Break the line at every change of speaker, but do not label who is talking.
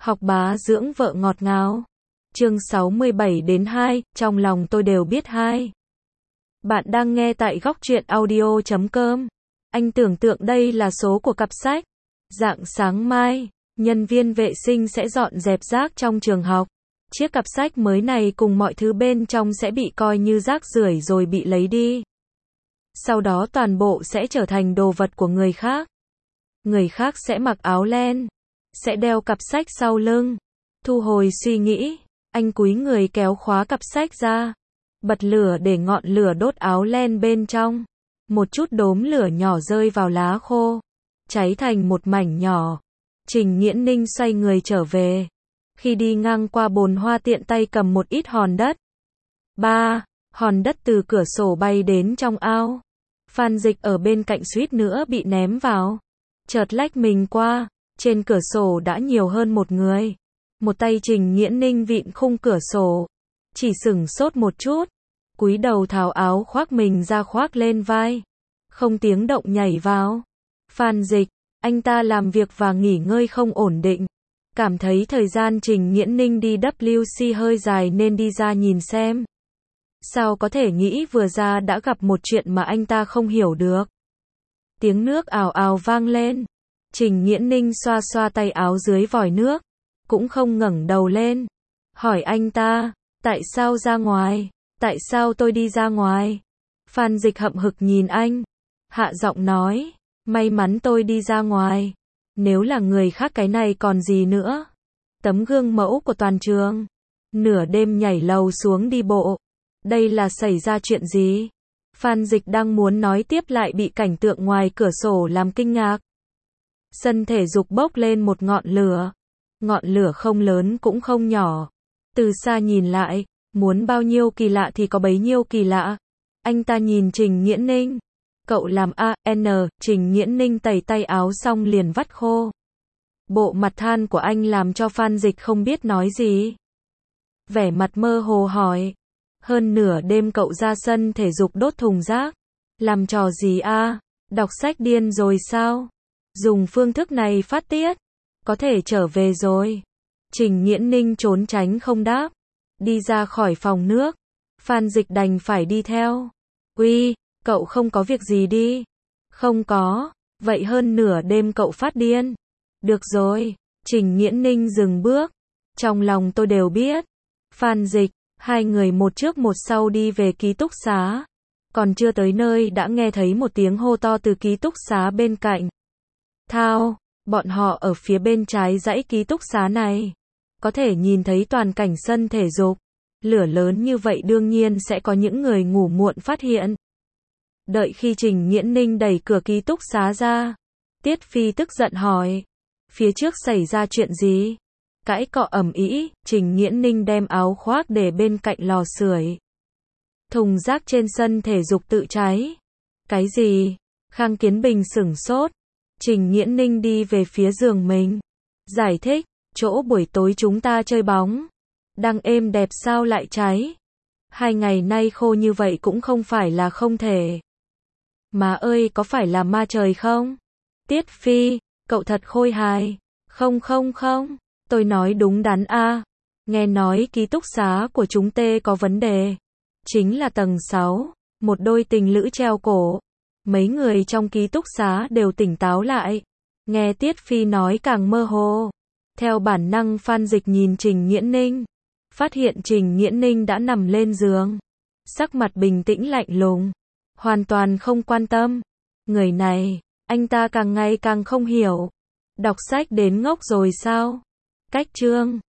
Học bá dưỡng vợ ngọt ngào. Chương 67-2, trong lòng tôi đều biết hai. Bạn đang nghe tại góc truyện audio.com. Anh tưởng tượng đây là số của cặp sách. Rạng sáng mai, nhân viên vệ sinh sẽ dọn dẹp rác trong trường học. Chiếc cặp sách mới này cùng mọi thứ bên trong sẽ bị coi như rác rưởi rồi bị lấy đi. Sau đó toàn bộ sẽ trở thành đồ vật của người khác. Người khác sẽ mặc áo len, sẽ đeo cặp sách sau lưng. Thu hồi suy nghĩ, anh cúi người kéo khóa cặp sách ra, bật lửa để ngọn lửa đốt áo len bên trong. Một chút đốm lửa nhỏ rơi vào lá khô, cháy thành một mảnh nhỏ. Trình Nghiễn Ninh xoay người trở về. Khi đi ngang qua bồn hoa tiện tay cầm một ít hòn đất. Hòn đất từ cửa sổ bay đến trong ao. Phan Dịch ở bên cạnh suýt nữa bị ném vào. Chợt lách mình qua, trên cửa sổ đã nhiều hơn một người. Một tay Trình Nghiễn Ninh vịn khung cửa sổ, chỉ sửng sốt một chút, cúi đầu tháo áo khoác mình ra khoác lên vai, không tiếng động nhảy vào. Phan Dịch, anh ta làm việc và nghỉ ngơi không ổn định, cảm thấy thời gian Trình Nghiễn Ninh đi WC hơi dài nên đi ra nhìn xem. Sao có thể nghĩ vừa ra đã gặp một chuyện mà anh ta không hiểu được. Tiếng nước ào ào vang lên. Trình Nghiễn Ninh xoa xoa tay áo dưới vòi nước, cũng không ngẩng đầu lên. Hỏi anh ta, tại sao ra ngoài? Tại sao tôi đi ra ngoài? Phan Dịch hậm hực nhìn anh, hạ giọng nói, may mắn tôi đi ra ngoài. Nếu là người khác cái này còn gì nữa? Tấm gương mẫu của toàn trường. Nửa đêm nhảy lầu xuống đi bộ. Đây là xảy ra chuyện gì? Phan Dịch đang muốn nói tiếp lại bị cảnh tượng ngoài cửa sổ làm kinh ngạc. Sân thể dục bốc lên một ngọn lửa. Ngọn lửa không lớn cũng không nhỏ. Từ xa nhìn lại, muốn bao nhiêu kỳ lạ thì có bấy nhiêu kỳ lạ. Anh ta nhìn Trình Nghiễn Ninh. Cậu làm A.N. Trình Nghiễn Ninh tẩy tay áo xong liền vắt khô. Bộ mặt than của anh làm cho Phan Dịch không biết nói gì. Vẻ mặt mơ hồ hỏi. Hơn nửa đêm cậu ra sân thể dục đốt thùng rác. Làm trò gì a? Đọc sách điên rồi sao? Dùng phương thức này phát tiết. Có thể trở về rồi. Trình Nghiễn Ninh trốn tránh không đáp. Đi ra khỏi phòng nước. Phan Dịch đành phải đi theo. Uy, cậu không có việc gì đi. Không có. Vậy hơn nửa đêm cậu phát điên. Được rồi. Trình Nghiễn Ninh dừng bước. Trong lòng tôi đều biết. Phan Dịch. Hai người một trước một sau đi về ký túc xá. Còn chưa tới nơi đã nghe thấy một tiếng hô to từ ký túc xá bên cạnh. Thao, bọn họ ở phía bên trái dãy ký túc xá này. Có thể nhìn thấy toàn cảnh sân thể dục. Lửa lớn như vậy đương nhiên sẽ có những người ngủ muộn phát hiện. Đợi khi Trình Nghiễn Ninh đẩy cửa ký túc xá ra. Tiết Phi tức giận hỏi. Phía trước xảy ra chuyện gì? Cãi cọ ầm ĩ, Trình Nghiễn Ninh đem áo khoác để bên cạnh lò sưởi. Thùng rác trên sân thể dục tự cháy. Cái gì? Khang Kiến Bình sửng sốt. Trình Nghiễn Ninh đi về phía giường mình. Giải thích, chỗ buổi tối chúng ta chơi bóng. Đang êm đẹp sao lại cháy? 2 ngày nay khô như vậy cũng không phải là không thể. Má ơi, có phải là ma trời không? Tiết Phi, cậu thật khôi hài. Không. Tôi nói đúng đắn a. Nghe nói ký túc xá của chúng tê có vấn đề. Chính là tầng 6, một đôi tình lữ treo cổ. Mấy người trong ký túc xá đều tỉnh táo lại. Nghe Tiết Phi nói càng mơ hồ. Theo bản năng Phan Dịch nhìn Trình Nghiễn Ninh. Phát hiện Trình Nghiễn Ninh đã nằm lên giường. Sắc mặt bình tĩnh lạnh lùng. Hoàn toàn không quan tâm. Người này, anh ta càng ngày càng không hiểu. Đọc sách đến ngốc rồi sao? Cách chương